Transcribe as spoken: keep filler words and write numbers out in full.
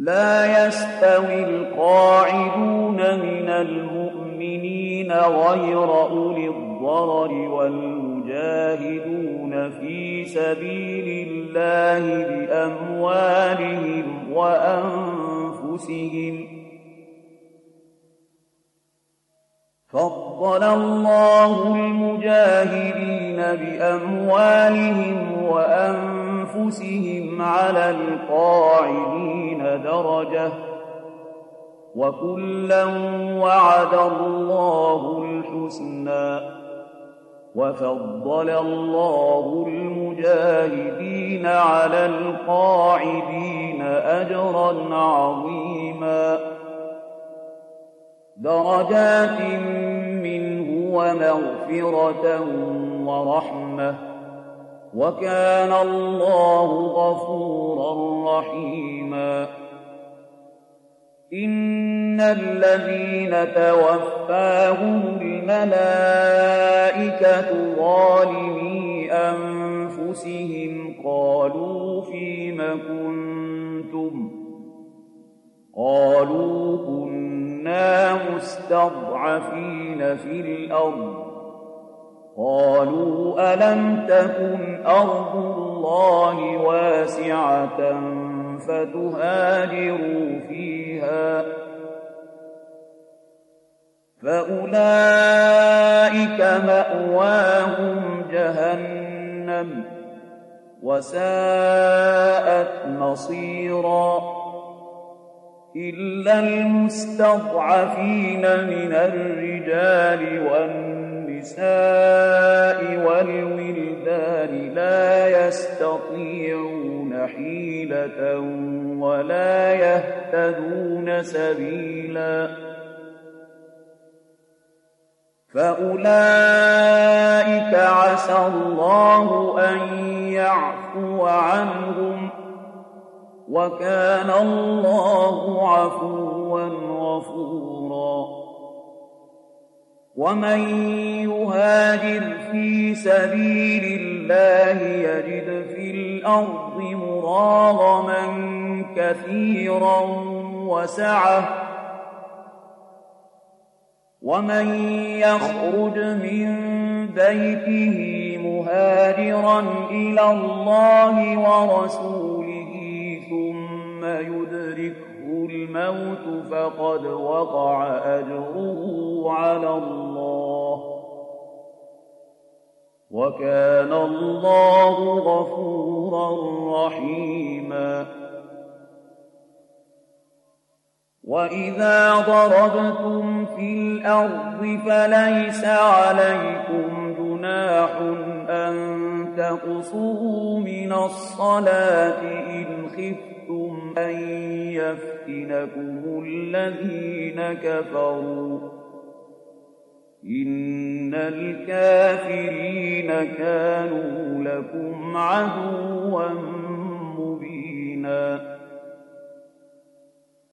لا يستوي القاعدون من المؤمنين غير أولي الضرر والمجاهدون في سبيل الله بأموالهم وأنفسهم. فضل الله المجاهدين بأموالهم وأنفسهم على القاعدين درجة، وكلا وعد الله الحسنى، وفضل الله المجاهدين على القاعدين أجرا عظيما، درجات منه ومغفرة ورحمة، وكان الله غفورا رحيما. إن الذين توفاهم الملائكة ظالمي أنفسهم قالوا فيم كنتم؟ قالوا كنا مستضعفين في الأرض. قالوا ألم تكن أرض الله واسعة فتهاجروا فيها؟ فأولئك مأواهم جهنم وساءت مصيرا. إلا المستضعفين من الرجال والنساء والولدان لا يستطيعون حيلة ولا يهتدون سبيلا، فأولئك عسى الله أن يعفو عنهم، وكان الله عفوا غفورا. ومن يهاجر في سبيل الله يجد في الأرض مراغما كثيرا وسعة، ومن يخرج من بيته مهاجرا إلى الله ورسوله ثم يدركه الموت فقد وقع أجره على الله، وكان الله غفورا رحيما. وإذا ضربتم في الأرض فليس عليكم جناح أن تقصروا من الصلاة إن خفتم أن يفتنكم الذين كفروا، إن الكافرين كانوا لكم عدوا